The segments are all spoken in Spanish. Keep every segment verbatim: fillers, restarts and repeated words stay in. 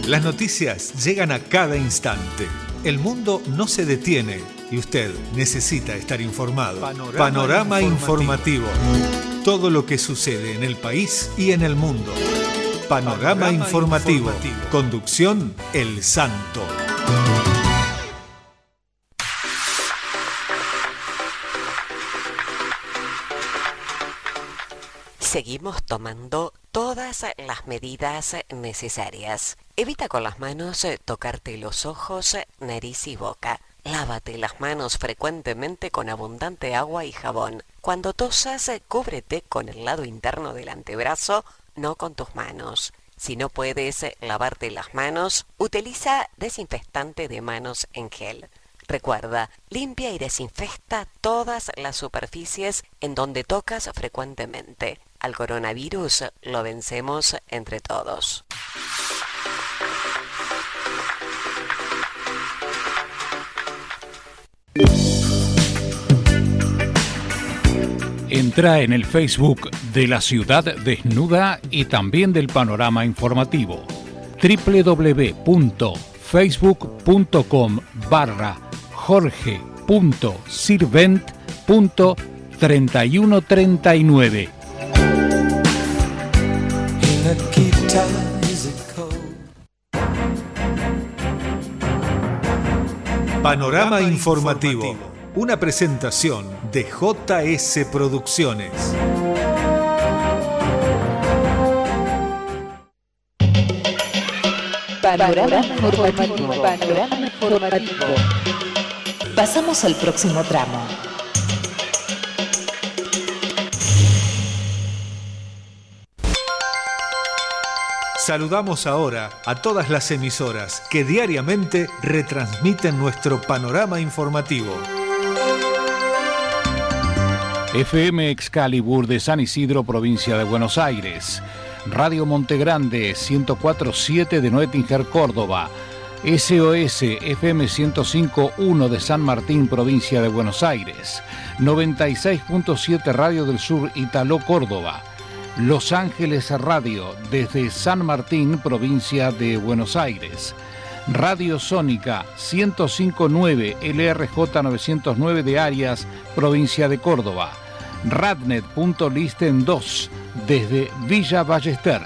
Las noticias llegan a cada instante. El mundo no se detiene y usted necesita estar informado. Panorama, Panorama informativo. informativo. Todo lo que sucede en el país y en el mundo. Panorama, Panorama informativo. informativo. Conducción El Santo. Seguimos tomando todas las medidas necesarias. Evita con las manos tocarte los ojos, nariz y boca. Lávate las manos frecuentemente con abundante agua y jabón. Cuando tosas, cúbrete con el lado interno del antebrazo, no con tus manos. Si no puedes lavarte las manos, utiliza desinfectante de manos en gel. Recuerda, limpia y desinfecta todas las superficies en donde tocas frecuentemente. Al coronavirus lo vencemos entre todos. Entra en el Facebook de La Ciudad Desnuda y también del Panorama Informativo. doble u doble u doble u punto facebook punto com barra jorge punto sirvent punto treinta y uno treinta y nueve. Panorama informativo. Una presentación de J S Producciones. Panorama informativo. Panorama informativo. Pasamos al próximo tramo. Saludamos ahora a todas las emisoras que diariamente retransmiten nuestro panorama informativo. F M Excalibur de San Isidro, provincia de Buenos Aires. Radio Montegrande ciento cuatro punto siete de Noetinger, Córdoba. S O S F M ciento cinco punto uno de San Martín, provincia de Buenos Aires. noventa y seis punto siete Radio del Sur, Italó, Córdoba. Los Ángeles Radio desde San Martín, provincia de Buenos Aires. Radio Sónica ciento cinco punto nueve L R J novecientos nueve de Arias, provincia de Córdoba. Radnet punto listen dos desde Villa Ballester.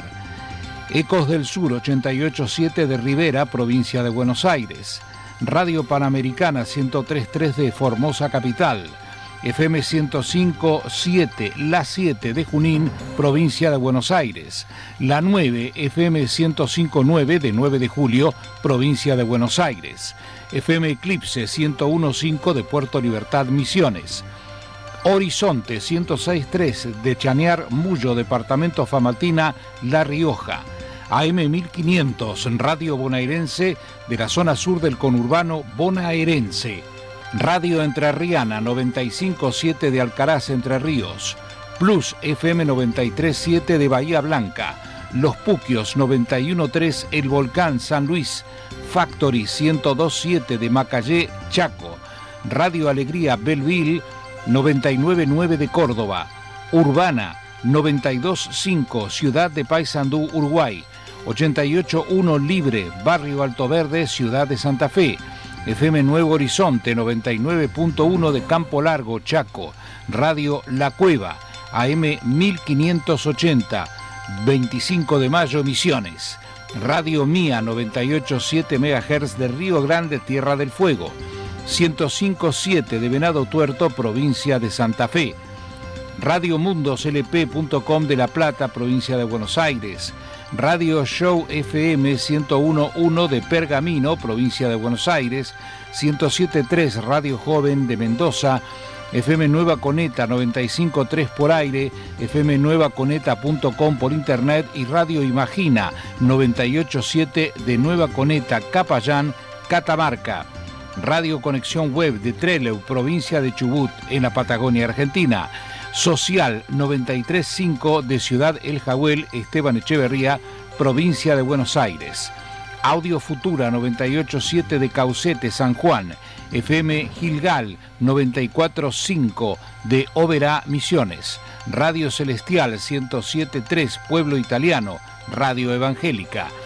Ecos del Sur ochenta y ocho punto siete de Rivera, provincia de Buenos Aires. Radio Panamericana ciento tres punto tres de Formosa Capital. F M ciento cinco punto siete La siete de Junín, provincia de Buenos Aires. La nueve F M ciento cinco punto nueve de nueve de Julio, provincia de Buenos Aires. F M Eclipse ciento uno punto cinco de Puerto Libertad, Misiones. Horizonte ciento seis punto tres de Chañar, Mullo, departamento Famatina, La Rioja. A M mil quinientos, Radio Bonaerense de la zona sur del conurbano bonaerense. Radio Entrerriana noventa y cinco punto siete de Alcaraz, Entre Ríos. Plus F M noventa y tres punto siete de Bahía Blanca. Los Puquios noventa y uno punto tres El Volcán, San Luis. Factory ciento dos punto siete de Macayé, Chaco. Radio Alegría Belleville noventa y nueve punto nueve de Córdoba. Urbana noventa y dos punto cinco Ciudad de Paysandú, Uruguay. ochenta y ocho punto uno Libre, Barrio Alto Verde, Ciudad de Santa Fe. F M Nuevo Horizonte noventa y nueve punto uno de Campo Largo, Chaco. Radio La Cueva, A M mil quinientos ochenta, veinticinco de mayo, Misiones. Radio Mía noventa y ocho punto siete megahertz de Río Grande, Tierra del Fuego. ciento cinco punto siete de Venado Tuerto, provincia de Santa Fe. Radio Mundos L P punto com de La Plata, provincia de Buenos Aires. Radio Show F M ciento uno punto uno de Pergamino, provincia de Buenos Aires. ciento siete punto tres Radio Joven de Mendoza. F M Nueva Coneta noventa y cinco punto tres por aire, F M nueva coneta punto com por internet y Radio Imagina noventa y ocho punto siete de Nueva Coneta, Capayán, Catamarca. Radio Conexión Web de Trelew, provincia de Chubut, en la Patagonia Argentina. Social noventa y tres punto cinco de Ciudad El Jahuel, Esteban Echeverría, provincia de Buenos Aires. Audio Futura noventa y ocho punto siete de Caucete, San Juan. F M Gilgal noventa y cuatro punto cinco de Oberá, Misiones. Radio Celestial ciento siete punto tres Pueblo Italiano, Radio Evangélica.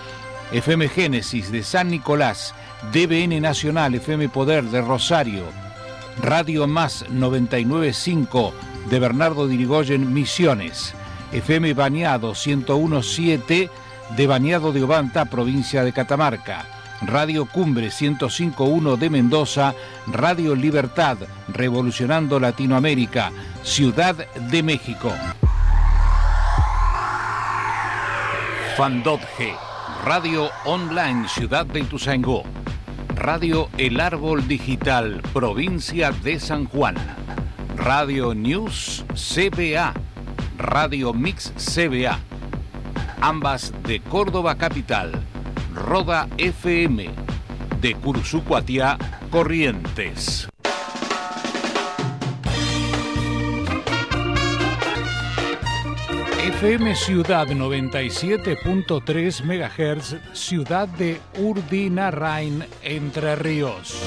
F M Génesis de San Nicolás, D B N Nacional, F M Poder de Rosario, Radio Más noventa y nueve punto cinco de Bernardo de Irigoyen, Misiones, F M Bañado ciento uno punto siete de Bañado de Obanta, provincia de Catamarca, Radio Cumbre ciento cinco punto uno de Mendoza, Radio Libertad, revolucionando Latinoamérica, Ciudad de México. Fandotge, Radio Online Ciudad de Ituzaingó, Radio El Árbol Digital, provincia de San Juan, Radio News C B A, Radio Mix C B A, ambas de Córdoba Capital, Roda F M, de Cursucuatiá, Corrientes. F M Ciudad noventa y siete punto tres megahertz, Ciudad de Urdinarrain, Entre Ríos.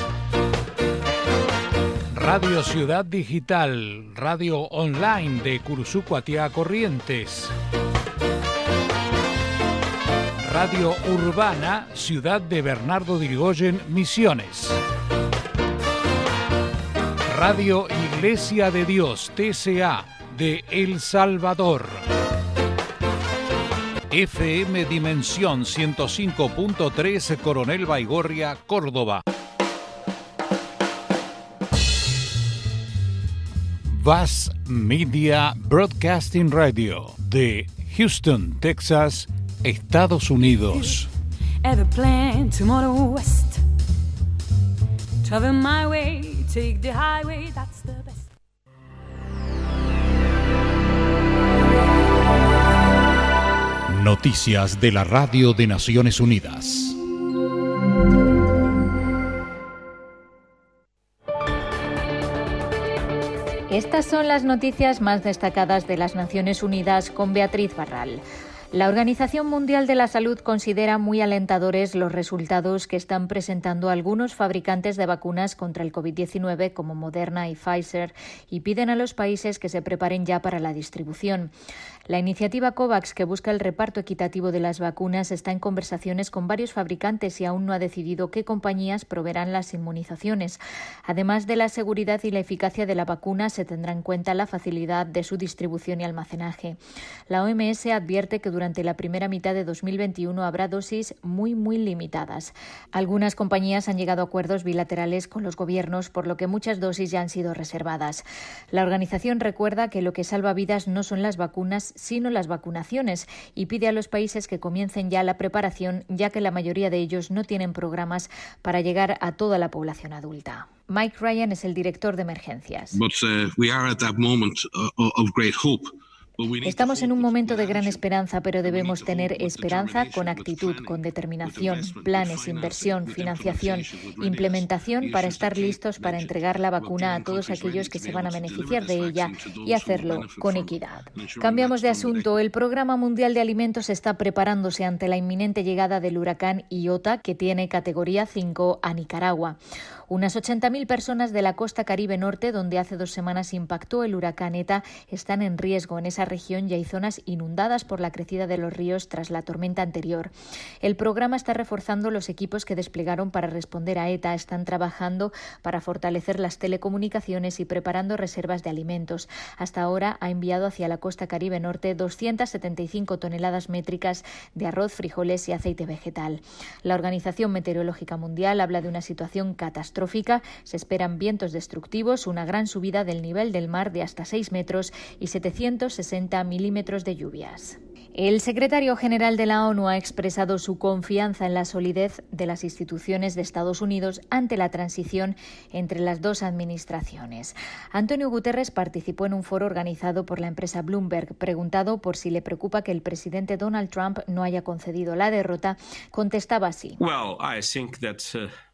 Radio Ciudad Digital, radio online de Cursucuatiá, Corrientes. Radio Urbana, Ciudad de Bernardo de Irigoyen, Misiones. Radio Iglesia de Dios, T C A, de El Salvador. F M Dimensión ciento cinco punto tres, Coronel Baigorria, Córdoba. Vaz Media Broadcasting Radio, de Houston, Texas, Estados Unidos. Ever plan tomorrow west? Travel my way, take the highway, that's the best. Noticias de la Radio de Naciones Unidas. Estas son las noticias más destacadas de las Naciones Unidas con Beatriz Barral. La Organización Mundial de la Salud considera muy alentadores los resultados que están presentando algunos fabricantes de vacunas contra el COVID diecinueve como Moderna y Pfizer y piden a los países que se preparen ya para la distribución. La iniciativa COVAX, que busca el reparto equitativo de las vacunas, está en conversaciones con varios fabricantes y aún no ha decidido qué compañías proveerán las inmunizaciones. Además de la seguridad y la eficacia de la vacuna, se tendrá en cuenta la facilidad de su distribución y almacenaje. La O M S advierte que durante la primera mitad de dos mil veintiuno habrá dosis muy, muy limitadas. Algunas compañías han llegado a acuerdos bilaterales con los gobiernos, por lo que muchas dosis ya han sido reservadas. La organización recuerda que lo que salva vidas no son las vacunas, sino las vacunaciones, y pide a los países que comiencen ya la preparación, ya que la mayoría de ellos no tienen programas para llegar a toda la población adulta. Mike Ryan es el director de emergencias. But, uh, we are at that moment of great hope. Estamos en un momento de gran esperanza, pero debemos tener esperanza con actitud, con determinación, planes, inversión, financiación, implementación para estar listos para entregar la vacuna a todos aquellos que se van a beneficiar de ella y hacerlo con equidad. Cambiamos de asunto. El Programa Mundial de Alimentos está preparándose ante la inminente llegada del huracán Iota, que tiene categoría cinco, a Nicaragua. Unas ochenta mil personas de la costa Caribe Norte, donde hace dos semanas impactó el huracán Eta, están en riesgo. En esa región ya hay zonas inundadas por la crecida de los ríos tras la tormenta anterior. El programa está reforzando los equipos que desplegaron para responder a Eta. Están trabajando para fortalecer las telecomunicaciones y preparando reservas de alimentos. Hasta ahora ha enviado hacia la costa Caribe Norte doscientas setenta y cinco toneladas métricas de arroz, frijoles y aceite vegetal. La Organización Meteorológica Mundial habla de una situación catastrófica. Se esperan vientos destructivos, una gran subida del nivel del mar de hasta seis metros y setecientos sesenta milímetros de lluvias. El secretario general de la ONU ha expresado su confianza en la solidez de las instituciones de Estados Unidos ante la transición entre las dos administraciones. Antonio Guterres participó en un foro organizado por la empresa Bloomberg. Preguntado por si le preocupa que el presidente Donald Trump no haya concedido la derrota, contestaba así. Well, I think that, uh...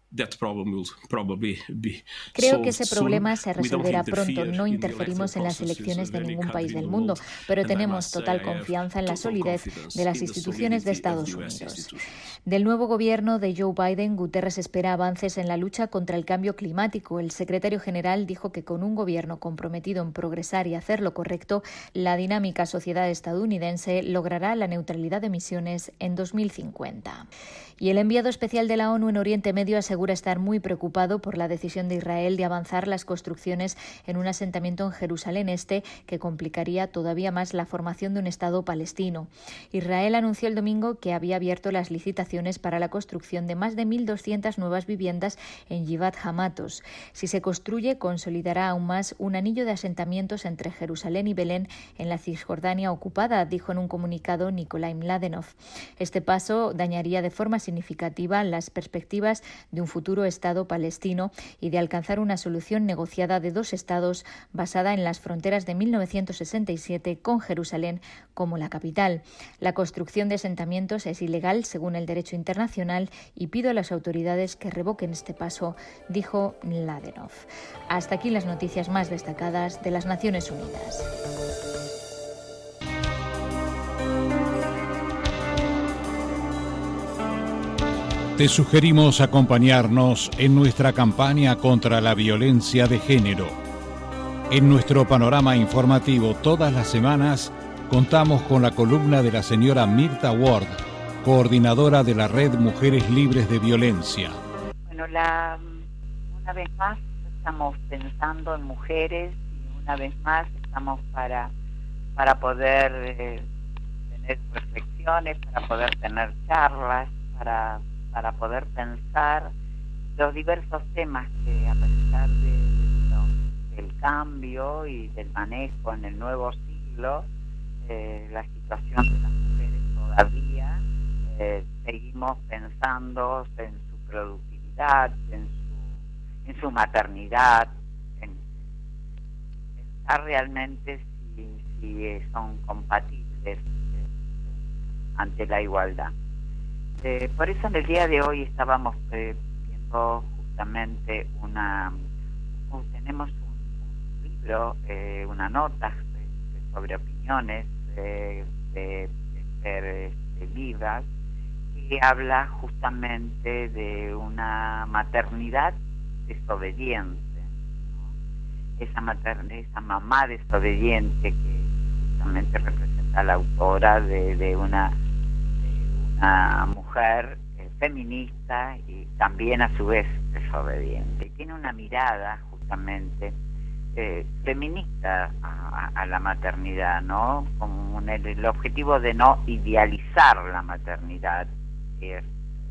Creo que ese problema se resolverá pronto. No interferimos en las elecciones de ningún país del mundo, pero tenemos total confianza en la solidez de las instituciones de Estados Unidos. Del nuevo gobierno de Joe Biden, Guterres espera avances en la lucha contra el cambio climático. El secretario general dijo que con un gobierno comprometido en progresar y hacer lo correcto, la dinámica sociedad estadounidense logrará la neutralidad de emisiones en dos mil cincuenta. Y el enviado especial de la ONU en Oriente Medio asegura estar muy preocupado por la decisión de Israel de avanzar las construcciones en un asentamiento en Jerusalén Este, que complicaría todavía más la formación de un Estado palestino. Israel anunció el domingo que había abierto las licitaciones para la construcción de más de mil doscientas nuevas viviendas en Givat Hamatos. Si se construye, consolidará aún más un anillo de asentamientos entre Jerusalén y Belén en la Cisjordania ocupada, dijo en un comunicado Nikolai Mladenov. Este paso dañaría de forma significativa las perspectivas de un futuro Estado palestino y de alcanzar una solución negociada de dos estados basada en las fronteras de mil novecientos sesenta y siete con Jerusalén como la capital. La construcción de asentamientos es ilegal según el derecho internacional y pido a las autoridades que revoquen este paso, dijo Mladenov. Hasta aquí las noticias más destacadas de las Naciones Unidas. Te sugerimos acompañarnos en nuestra campaña contra la violencia de género. En nuestro panorama informativo todas las semanas contamos con la columna de la señora Mirta Ward, coordinadora de la Red Mujeres Libres de Violencia. Bueno, la, una vez más estamos pensando en mujeres y una vez más estamos para, para poder eh, tener reflexiones, para poder tener charlas, para... para poder pensar los diversos temas que a pesar de, de, del cambio y del manejo en el nuevo siglo, eh, la situación de las mujeres todavía, eh, seguimos pensando en su productividad, en su, en su maternidad, en pensar realmente si, si son compatibles eh, ante la igualdad. Eh, por eso en el día de hoy estábamos eh, viendo justamente una, uh, tenemos un, un libro, eh, una nota eh, sobre opiniones eh, de Esther de Vivas, que habla justamente de una maternidad desobediente, ¿no? Esa, mater, esa mamá desobediente que justamente representa a la autora de, de una una mujer eh, feminista y también a su vez desobediente. Tiene una mirada justamente eh, feminista a, a la maternidad, ¿no? Como el, el objetivo de no idealizar la maternidad eh,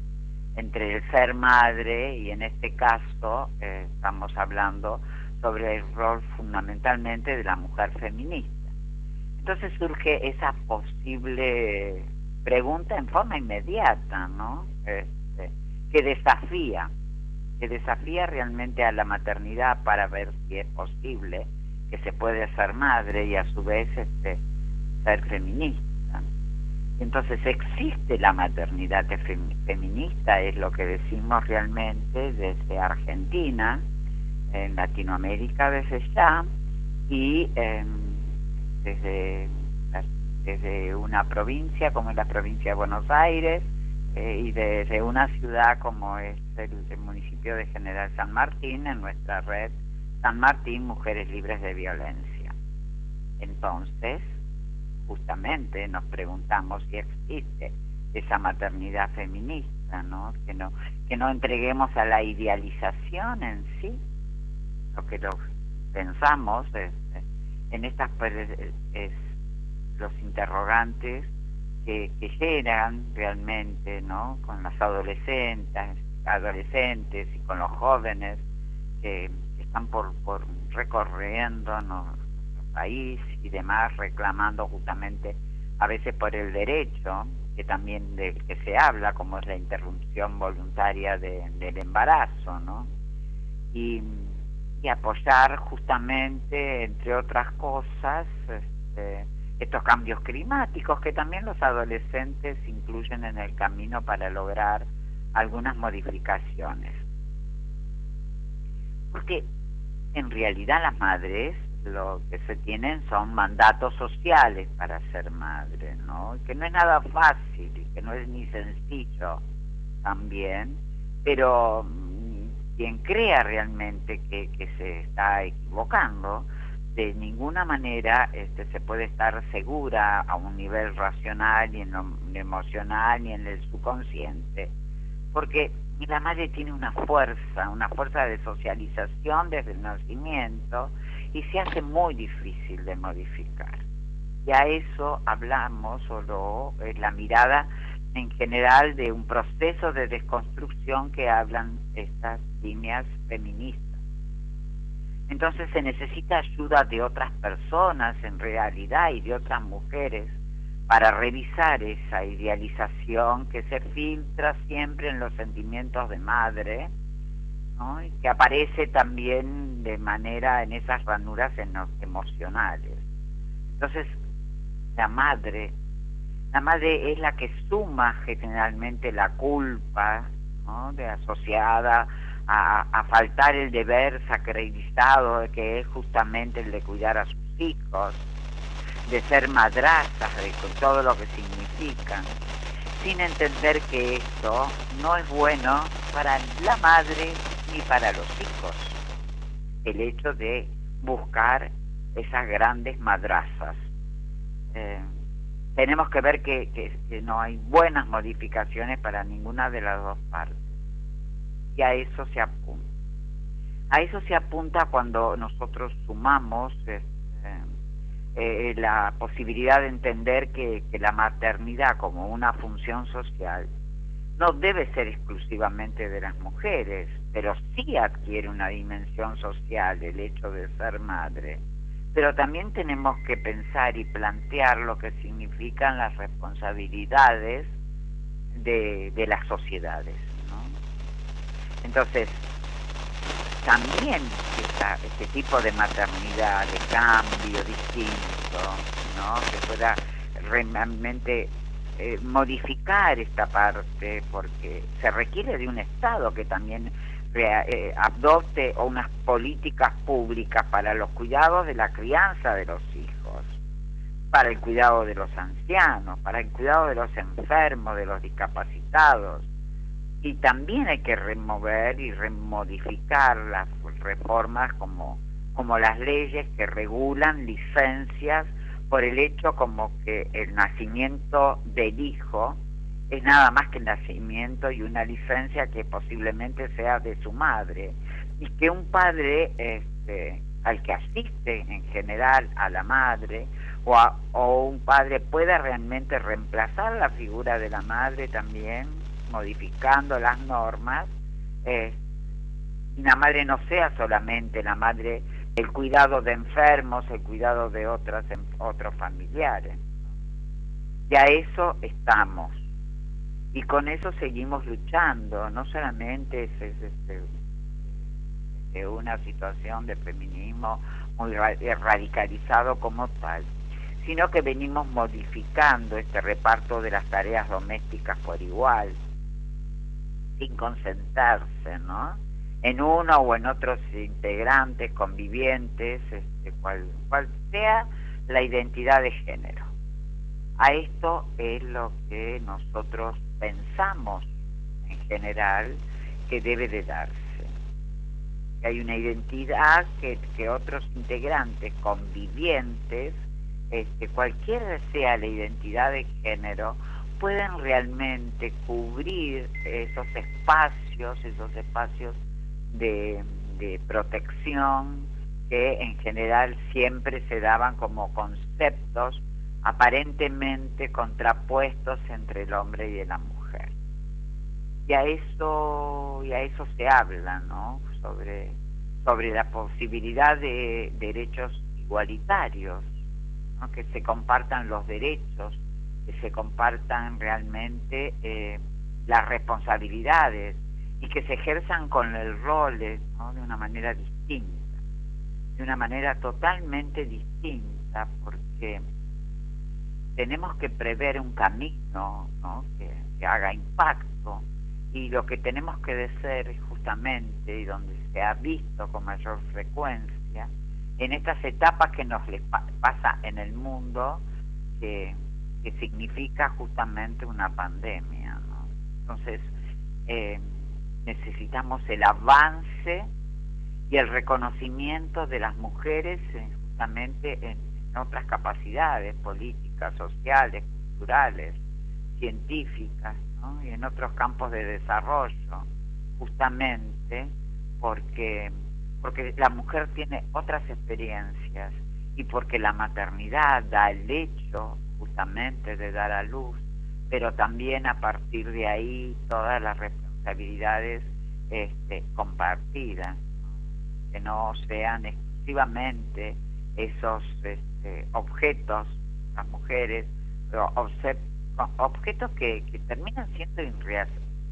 entre el ser madre y en este caso eh, estamos hablando sobre el rol fundamentalmente de la mujer feminista. Entonces surge esa posible pregunta en forma inmediata, ¿no? Este, que desafía, que desafía realmente a la maternidad para ver si es posible que se puede ser madre y a su vez este, ser feminista. Y entonces existe la maternidad fem- feminista, es lo que decimos realmente desde Argentina, en Latinoamérica desde ya, y eh, desde desde una provincia como es la provincia de Buenos Aires eh, y desde una ciudad como es el, el municipio de General San Martín, en nuestra red San Martín Mujeres Libres de Violencia. Entonces, justamente nos preguntamos si existe esa maternidad feminista, ¿no? Que no, que no entreguemos a la idealización en sí, lo que lo pensamos es, en estas es, es los interrogantes que, que llegan realmente, ¿no? Con las adolescentes, adolescentes y con los jóvenes que, que están por, por recorriendo, ¿no?, nuestro país y demás, reclamando justamente a veces por el derecho que también del que se habla, como es la interrupción voluntaria de, del embarazo, ¿no? Y, y apoyar justamente, entre otras cosas, este, estos cambios climáticos que también los adolescentes incluyen en el camino para lograr algunas modificaciones. Porque en realidad las madres lo que se tienen son mandatos sociales para ser madre, ¿no? Que no es nada fácil, que no es ni sencillo también, pero quien crea realmente que, que se está equivocando, de ninguna manera este, se puede estar segura a un nivel racional, ni en lo emocional, ni en el subconsciente, porque la madre tiene una fuerza, una fuerza de socialización desde el nacimiento, y se hace muy difícil de modificar. Y a eso hablamos, o lo, es la mirada en general de un proceso de desconstrucción que hablan estas líneas feministas. Entonces se necesita ayuda de otras personas en realidad y de otras mujeres para revisar esa idealización que se filtra siempre en los sentimientos de madre, ¿no? Y que aparece también de manera en esas ranuras en los emocionales. Entonces la madre, la madre es la que suma generalmente la culpa, ¿no? De asociada A, a faltar el deber sacralizado que es justamente el de cuidar a sus hijos, de ser madrastas, de todo lo que significan, sin entender que esto no es bueno para la madre ni para los hijos, el hecho de buscar esas grandes madrazas. Eh, tenemos que ver que, que, que no hay buenas modificaciones para ninguna de las dos partes. Y a eso se apunta. A eso se apunta cuando nosotros sumamos eh, eh, la posibilidad de entender que, que la maternidad como una función social no debe ser exclusivamente de las mujeres, pero sí adquiere una dimensión social el hecho de ser madre. Pero también tenemos que pensar y plantear lo que significan las responsabilidades de, de las sociedades. Entonces, también esta, este tipo de maternidad, de cambio distinto, ¿no? Que pueda realmente eh, modificar esta parte, porque se requiere de un Estado que también eh, adopte unas políticas públicas para los cuidados de la crianza de los hijos, para el cuidado de los ancianos, para el cuidado de los enfermos, de los discapacitados. Y también hay que remover y remodificar las reformas como, como las leyes que regulan licencias por el hecho como que el nacimiento del hijo es nada más que el nacimiento y una licencia que posiblemente sea de su madre, y que un padre este, al que asiste en general a la madre o, a, o un padre pueda realmente reemplazar la figura de la madre también, modificando las normas, eh, y la madre no sea solamente la madre, el cuidado de enfermos, el cuidado de otras, otros familiares. Y a eso estamos. Y con eso seguimos luchando, no solamente es, es, es, es, es una situación de feminismo muy radicalizado como tal, sino que venimos modificando este reparto de las tareas domésticas por igual, sin concentrarse, ¿no? En uno o en otros integrantes, convivientes, este, cual, cual sea la identidad de género. A esto es lo que nosotros pensamos en general que debe de darse. Que hay una identidad que, que otros integrantes convivientes, este, cualquiera sea la identidad de género, pueden realmente cubrir esos espacios, esos espacios de, de protección que en general siempre se daban como conceptos aparentemente contrapuestos entre el hombre y la mujer. Y a eso, y a eso se habla, ¿no? Sobre, sobre la posibilidad de derechos igualitarios, ¿no? Que se compartan los derechos, que se compartan realmente eh, las responsabilidades y que se ejerzan con el rol, ¿no? De una manera distinta, de una manera totalmente distinta, porque tenemos que prever un camino, ¿no? que, que haga impacto, y lo que tenemos que hacer justamente, y donde se se ha visto con mayor frecuencia en estas etapas que nos les pa- pasa en el mundo, que, que significa justamente una pandemia, ¿no? Entonces, eh, necesitamos el avance y el reconocimiento de las mujeres eh, justamente en, en otras capacidades políticas, sociales, culturales, científicas, ¿no? Y en otros campos de desarrollo, justamente porque porque la mujer tiene otras experiencias y porque la maternidad da el hecho justamente de dar a luz, pero también a partir de ahí todas las responsabilidades este, compartidas, ¿no? Que no sean exclusivamente esos este, objetos, las mujeres, pero objetos que, que terminan siendo irreal,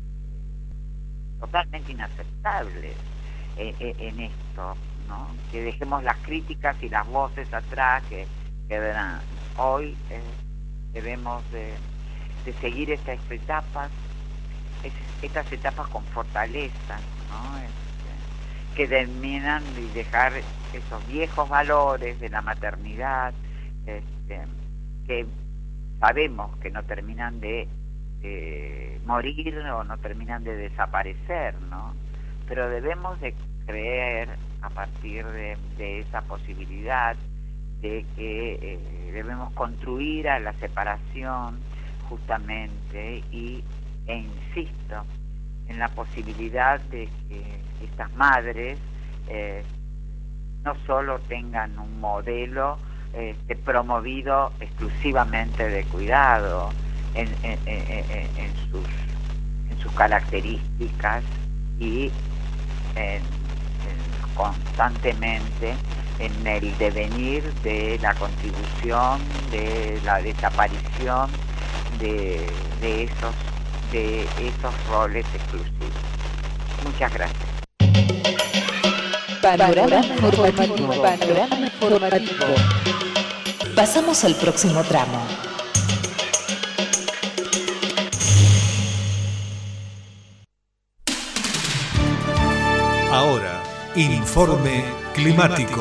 totalmente inaceptables eh, eh, en esto, ¿no? Que dejemos las críticas y las voces atrás, que, que verán, hoy eh, debemos de, de seguir estas etapas, es, estas etapas con fortaleza, ¿no? Este, que terminan de dejar esos viejos valores de la maternidad, este, que sabemos que no terminan de, de morir o no terminan de desaparecer, ¿no? Pero debemos de creer a partir de, de esa posibilidad de que eh, debemos construir a la separación justamente y e insisto en la posibilidad de que estas madres eh, no solo tengan un modelo Este, promovido exclusivamente de cuidado en, en, en, en, sus, en sus características y en, en, constantemente en el devenir de la contribución, de la desaparición de, de esos de esos roles exclusivos. Muchas gracias. Panorama informativo. Panorama informativo. Pasamos al próximo tramo. Ahora, informe climático.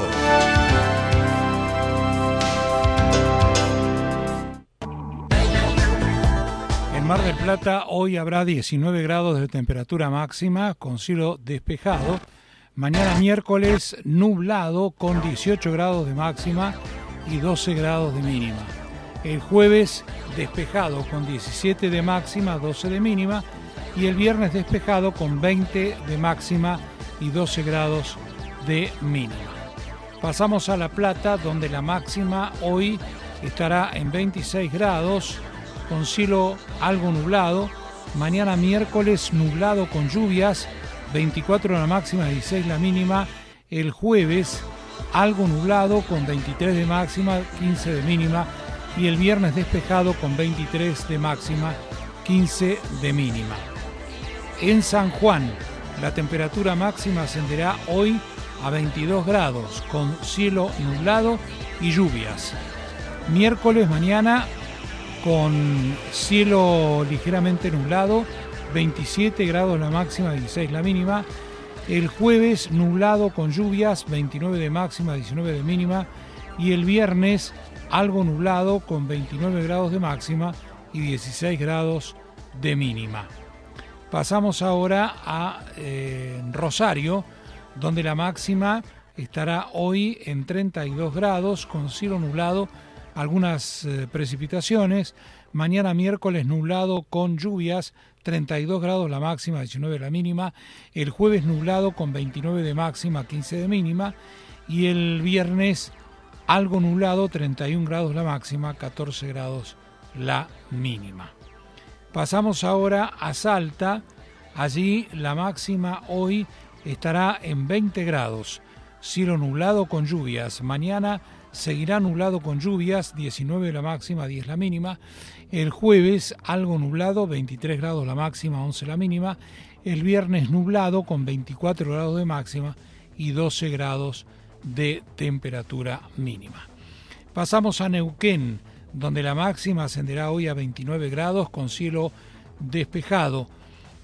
En Mar del Plata hoy habrá diecinueve grados de temperatura máxima con cielo despejado. Mañana miércoles nublado con dieciocho grados de máxima y doce grados de mínima. El jueves despejado con diecisiete de máxima, doce de mínima. Y el viernes despejado con veinte de máxima y doce grados de mínima. Pasamos a La Plata, donde la máxima hoy estará en veintiséis grados con cielo algo nublado. Mañana miércoles nublado con lluvias, veinticuatro la máxima, dieciséis la mínima. El jueves algo nublado con veintitrés de máxima, quince de mínima. Y el viernes despejado con veintitrés de máxima, quince de mínima. En San Juan, la temperatura máxima ascenderá hoy a veintidós grados con cielo nublado y lluvias. Miércoles mañana con cielo ligeramente nublado, veintisiete grados la máxima, dieciséis la mínima. El jueves nublado con lluvias, veintinueve de máxima, diecinueve de mínima. Y el viernes algo nublado con veintinueve grados de máxima y dieciséis grados de mínima. Pasamos ahora a eh, Rosario, donde la máxima estará hoy en treinta y dos grados con cielo nublado, algunas eh, precipitaciones. Mañana miércoles nublado con lluvias, treinta y dos grados la máxima, diecinueve la mínima. El jueves nublado con veintinueve de máxima, quince de mínima. Y el viernes algo nublado, treinta y un grados la máxima, catorce grados la mínima. Pasamos ahora a Salta. Allí la máxima hoy estará en veinte grados. Cielo nublado con lluvias. Mañana seguirá nublado con lluvias, diecinueve la máxima, diez la mínima. El jueves algo nublado, veintitrés grados la máxima, once la mínima. El viernes nublado con veinticuatro grados de máxima y doce grados de temperatura mínima. Pasamos a Neuquén, donde la máxima ascenderá hoy a veintinueve grados con cielo despejado.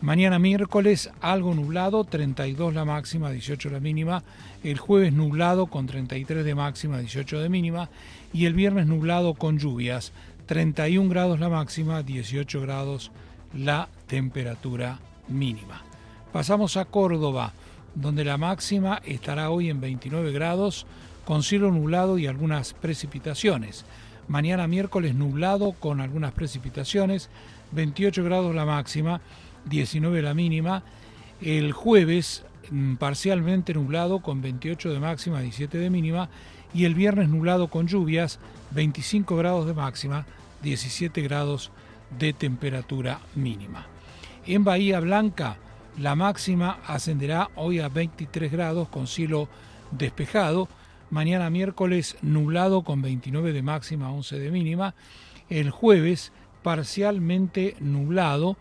Mañana miércoles algo nublado, treinta y dos la máxima, dieciocho la mínima. El jueves nublado con treinta y tres de máxima, dieciocho de mínima. Y el viernes nublado con lluvias, treinta y un grados la máxima, dieciocho grados la temperatura mínima. Pasamos a Córdoba, donde la máxima estará hoy en veintinueve grados, con cielo nublado y algunas precipitaciones. Mañana miércoles nublado con algunas precipitaciones, veintiocho grados la máxima, diecinueve la mínima. El jueves parcialmente nublado con veintiocho de máxima, diecisiete de mínima. Y el viernes nublado con lluvias, veinticinco grados de máxima, diecisiete grados de temperatura mínima. En Bahía Blanca la máxima ascenderá hoy a veintitrés grados con cielo despejado. Mañana miércoles nublado con veintinueve de máxima, once de mínima. El jueves parcialmente nublado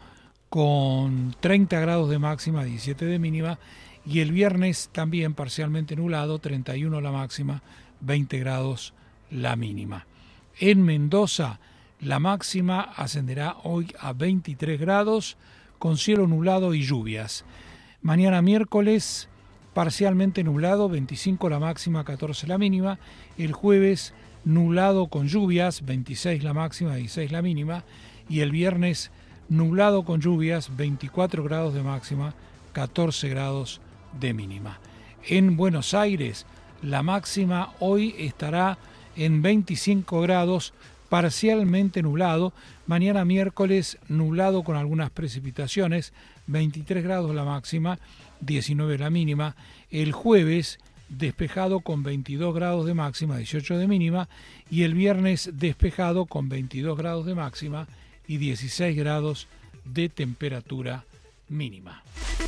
con treinta grados de máxima, diecisiete de mínima. Y el viernes también parcialmente nublado, treinta y uno la máxima, veinte grados la mínima. En Mendoza la máxima ascenderá hoy a veintitrés grados con cielo nublado y lluvias. Mañana miércoles parcialmente nublado, veinticinco la máxima, catorce la mínima. El jueves nublado con lluvias, veintiséis la máxima, dieciséis la mínima. Y el viernes nublado con lluvias, veinticuatro grados de máxima, catorce grados de mínima. En Buenos Aires la máxima hoy estará en veinticinco grados, parcialmente nublado. Mañana miércoles nublado con algunas precipitaciones, veintitrés grados la máxima, diecinueve la mínima. El jueves despejado con veintidós grados de máxima, dieciocho de mínima. Y el viernes despejado con veintidós grados de máxima y dieciséis grados de temperatura mínima.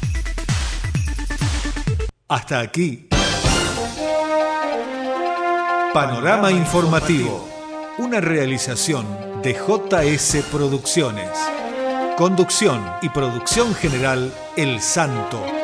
Hasta aquí. Panorama Informativo. Una realización de J S Producciones. Conducción y producción general El Santo.